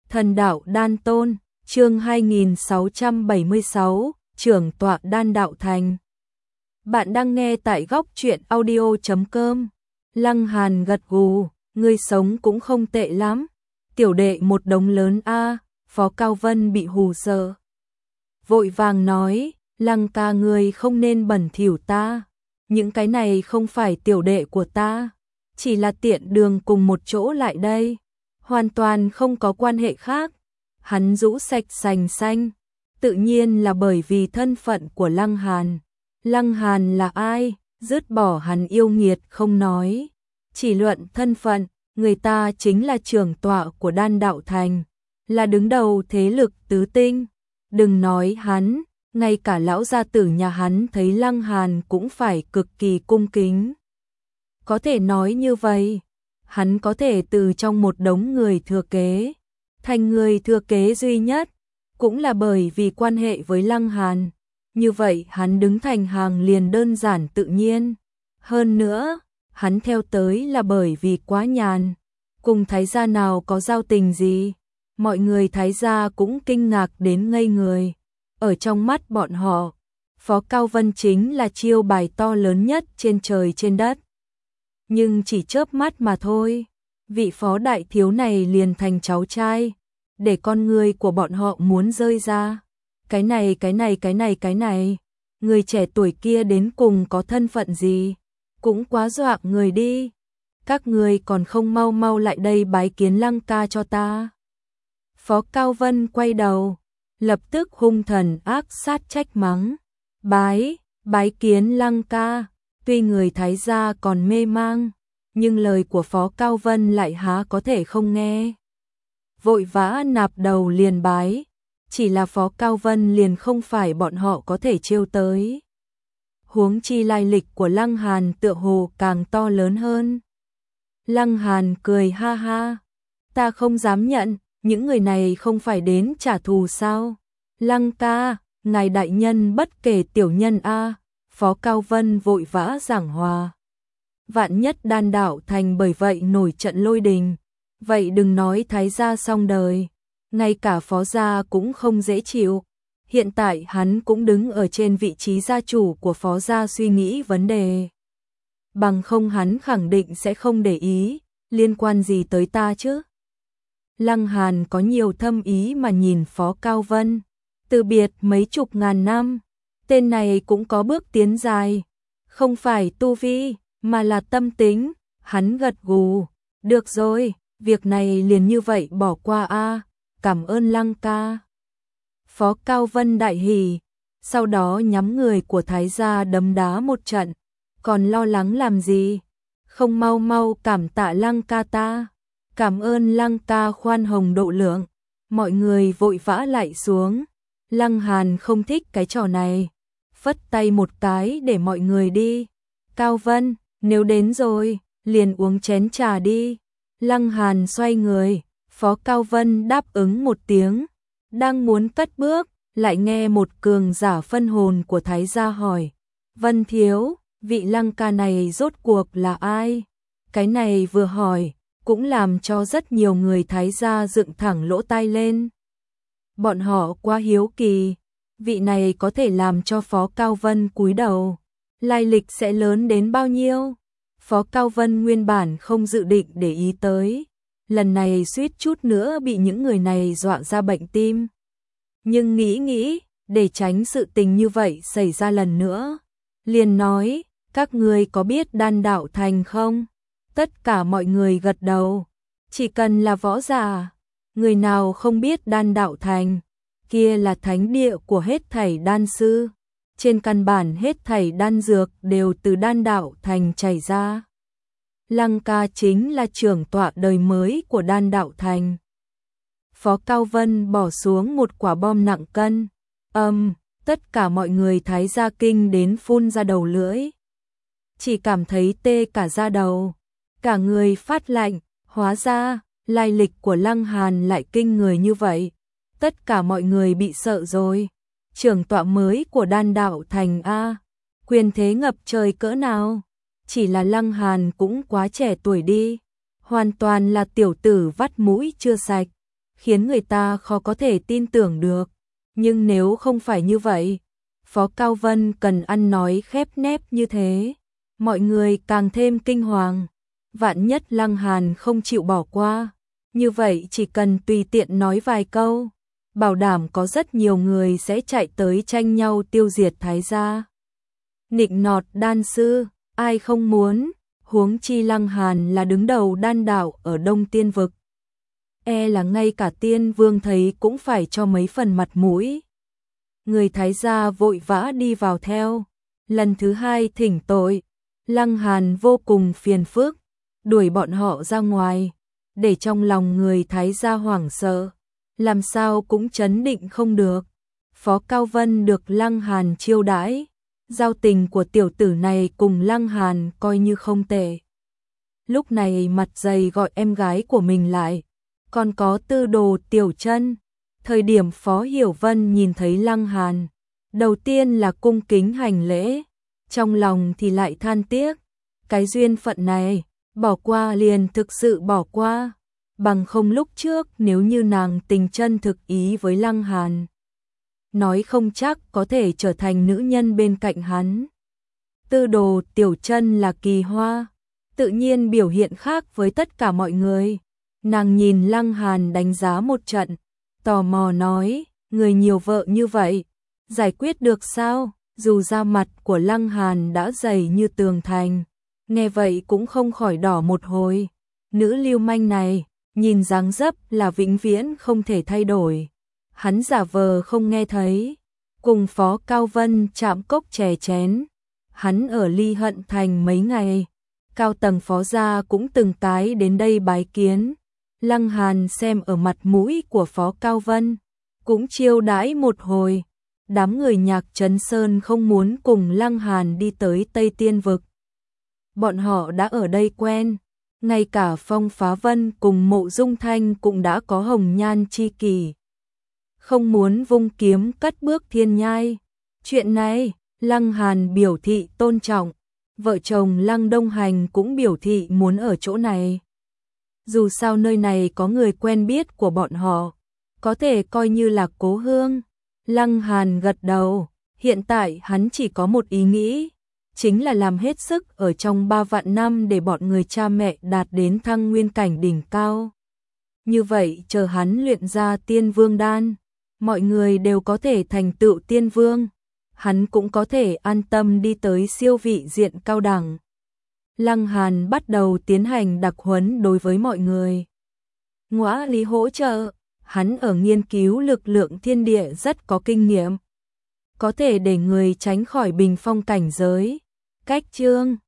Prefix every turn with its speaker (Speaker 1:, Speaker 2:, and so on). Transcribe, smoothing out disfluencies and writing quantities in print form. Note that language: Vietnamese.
Speaker 1: Thần đạo đan tôn, chương 2676, trưởng tọa đan đạo thành. Bạn đang nghe tại góc truyện audio.com. Lăng Hàn gật gù, ngươi sống cũng không tệ lắm. Tiểu đệ một đống lớn a. Phó Cao Vân bị hù sợ. Vội vàng nói, Lăng ca ngươi không nên bẩn thỉu ta. Những cái này không phải tiểu đệ của ta. Chỉ là tiện đường cùng một chỗ lại đây. Hoàn toàn không có quan hệ khác. Hắn rũ sạch sành xanh. Tự nhiên là bởi vì thân phận của Lăng Hàn. Lăng Hàn là ai? Dứt bỏ hắn yêu nghiệt không nói. Chỉ luận thân phận, người ta chính là trưởng tọa của đan đạo thành. Là đứng đầu thế lực tứ tinh. Đừng nói hắn, ngay cả lão gia tử nhà hắn thấy Lăng Hàn cũng phải cực kỳ cung kính. Có thể nói như vậy, hắn có thể từ trong một đống người thừa kế, thành người thừa kế duy nhất, cũng là bởi vì quan hệ với Lăng Hàn. Như vậy hắn đứng thành hàng liền đơn giản tự nhiên. Hơn nữa, hắn theo tới là bởi vì quá nhàn, cùng Thái gia nào có giao tình gì. Mọi người Thái gia cũng kinh ngạc đến ngây người. Ở trong mắt bọn họ, Phó Cao Vân chính là chiêu bài to lớn nhất trên trời trên đất. Nhưng chỉ chớp mắt mà thôi, vị phó đại thiếu này liền thành cháu trai, để con người của bọn họ muốn rơi ra. Cái này, người trẻ tuổi kia đến cùng có thân phận gì, cũng quá dọa người đi. Các người còn không mau mau lại đây bái kiến Lăng ca cho ta. Phó Cao Vân quay đầu, lập tức hung thần ác sát trách mắng. Bái kiến Lăng ca. Tuy người Thái gia còn mê mang, nhưng lời của Phó Cao Vân lại há có thể không nghe. Vội vã nạp đầu liền bái, chỉ là Phó Cao Vân liền không phải bọn họ có thể trêu tới. Huống chi lai lịch của Lăng Hàn tựa hồ càng to lớn hơn. Lăng Hàn cười ha ha, ta không dám nhận, những người này không phải đến trả thù sao? Lăng ca, ngài đại nhân bất kể tiểu nhân a. Phó Cao Vân vội vã giảng hòa. Vạn nhất đan đạo thành bởi vậy nổi trận lôi đình, vậy đừng nói Thái gia xong đời, ngay cả Phó gia cũng không dễ chịu. Hiện tại hắn cũng đứng ở trên vị trí gia chủ của Phó gia suy nghĩ vấn đề. Bằng không hắn khẳng định sẽ không để ý, liên quan gì tới ta chứ? Lăng Hàn có nhiều thâm ý mà nhìn Phó Cao Vân, từ biệt mấy chục ngàn năm. Tên này cũng có bước tiến dài, không phải tu vi, mà là tâm tính. Hắn gật gù, được rồi, việc này liền như vậy bỏ qua a. Cảm ơn Lăng ca. Phó Cao Vân đại hỉ, sau đó nhắm người của Thái gia đấm đá một trận. Còn lo lắng làm gì? Không mau mau cảm tạ Lăng ca ta. Cảm ơn Lăng ca khoan hồng độ lượng. Mọi người vội vã lại xuống. Lăng Hàn không thích cái trò này, phất tay một cái để mọi người đi. Cao Vân, nếu đến rồi, liền uống chén trà đi. Lăng Hàn xoay người, Phó Cao Vân đáp ứng một tiếng. Đang muốn cất bước, lại nghe một cường giả phân hồn của Thái gia hỏi. Vân thiếu, vị Lăng ca này rốt cuộc là ai? Cái này vừa hỏi, cũng làm cho rất nhiều người Thái gia dựng thẳng lỗ tai lên. Bọn họ quá hiếu kỳ, vị này có thể làm cho Phó Cao Vân cúi đầu, lai lịch sẽ lớn đến bao nhiêu? Phó Cao Vân nguyên bản không dự định để ý tới, lần này suýt chút nữa bị những người này dọa ra bệnh tim. Nhưng nghĩ, để tránh sự tình như vậy xảy ra lần nữa, liền nói, các ngươi có biết đan đạo thành không? Tất cả mọi người gật đầu, chỉ cần là võ giả, người nào không biết đan đạo thành, kia là thánh địa của hết thảy đan sư. Trên căn bản hết thảy đan dược đều từ đan đạo thành chảy ra. Lăng ca chính là trưởng tọa đời mới của đan đạo thành. Phó Cao Vân bỏ xuống một quả bom nặng cân. Tất cả mọi người Thái gia kinh đến phun ra đầu lưỡi. Chỉ cảm thấy tê cả da đầu, cả người phát lạnh. Hóa ra, lai lịch của Lăng Hàn lại kinh người như vậy. Tất cả mọi người bị sợ rồi. Trưởng tọa mới của đan đạo thành a, quyền thế ngập trời cỡ nào? Chỉ là Lăng Hàn cũng quá trẻ tuổi đi, hoàn toàn là tiểu tử vắt mũi chưa sạch. khiến người ta khó có thể tin tưởng được. Nhưng nếu không phải như vậy, Phó Cao Vân cần ăn nói khép nép như thế, mọi người càng thêm kinh hoàng. Vạn nhất Lăng Hàn không chịu bỏ qua, như vậy chỉ cần tùy tiện nói vài câu, bảo đảm có rất nhiều người sẽ chạy tới tranh nhau tiêu diệt Thái gia. Nịnh nọt đan sư, ai không muốn, huống chi Lăng Hàn là đứng đầu đan đạo ở Đông Tiên vực. Là ngay cả Tiên Vương thấy cũng phải cho mấy phần mặt mũi. Người Thái gia vội vã đi vào theo, lần thứ hai thỉnh tội, Lăng Hàn vô cùng phiền phức, đuổi bọn họ ra ngoài, để trong lòng người Thái gia hoảng sợ, làm sao cũng trấn định không được. Phó Cao Vân được Lăng Hàn chiêu đãi, giao tình của tiểu tử này cùng Lăng Hàn coi như không tệ. Lúc này mặt dày gọi em gái của mình lại, còn có tư đồ Tiểu Chân. Thời điểm Phó Hiểu Vân nhìn thấy Lăng Hàn, đầu tiên là cung kính hành lễ, trong lòng thì lại than tiếc, cái duyên phận này, bỏ qua liền thực sự bỏ qua, bằng không lúc trước nếu như nàng tình chân thực ý với Lăng Hàn, nói không chắc có thể trở thành nữ nhân bên cạnh hắn. Tư đồ Tiểu Chân là kỳ hoa, tự nhiên biểu hiện khác với tất cả mọi người. Nàng nhìn Lăng Hàn đánh giá một trận, tò mò nói, người nhiều vợ như vậy, giải quyết được sao? Dù da mặt của Lăng Hàn đã dày như tường thành, nghe vậy cũng không khỏi đỏ một hồi. Nữ lưu manh này, nhìn dáng dấp là vĩnh viễn không thể thay đổi. Hắn giả vờ không nghe thấy, cùng Phó Cao Vân chạm cốc chè chén. Hắn ở Ly Hận Thành mấy ngày, cao tầng Phó gia cũng từng cái đến đây bái kiến. Lăng Hàn xem ở mặt mũi của Phó Cao Vân, cũng chiêu đãi một hồi. Đám người Nhạc Trấn Sơn không muốn cùng Lăng Hàn đi tới Tây Tiên vực. Bọn họ đã ở đây quen, ngay cả Phong Phá Vân cùng Mộ Dung Thanh cũng đã có hồng nhan chi kỷ. Không muốn vung kiếm cất bước thiên nhai. Chuyện này, Lăng Hàn biểu thị tôn trọng, vợ chồng Lăng Đông Hành cũng biểu thị muốn ở chỗ này. Dù sao nơi này có người quen biết của bọn họ, có thể coi như là cố hương. Lăng Hàn gật đầu, hiện tại hắn chỉ có một ý nghĩ, chính là làm hết sức ở trong 3 vạn năm để bọn người cha mẹ đạt đến thăng nguyên cảnh đỉnh cao. Như vậy chờ hắn luyện ra tiên vương đan, mọi người đều có thể thành tựu tiên vương, hắn cũng có thể an tâm đi tới siêu vị diện cao đẳng. Lăng Hàn bắt đầu tiến hành đặc huấn đối với mọi người. Ngõa Lý hỗ trợ, hắn ở nghiên cứu lực lượng thiên địa rất có kinh nghiệm, có thể để người tránh khỏi bình phong cảnh giới. Cách chương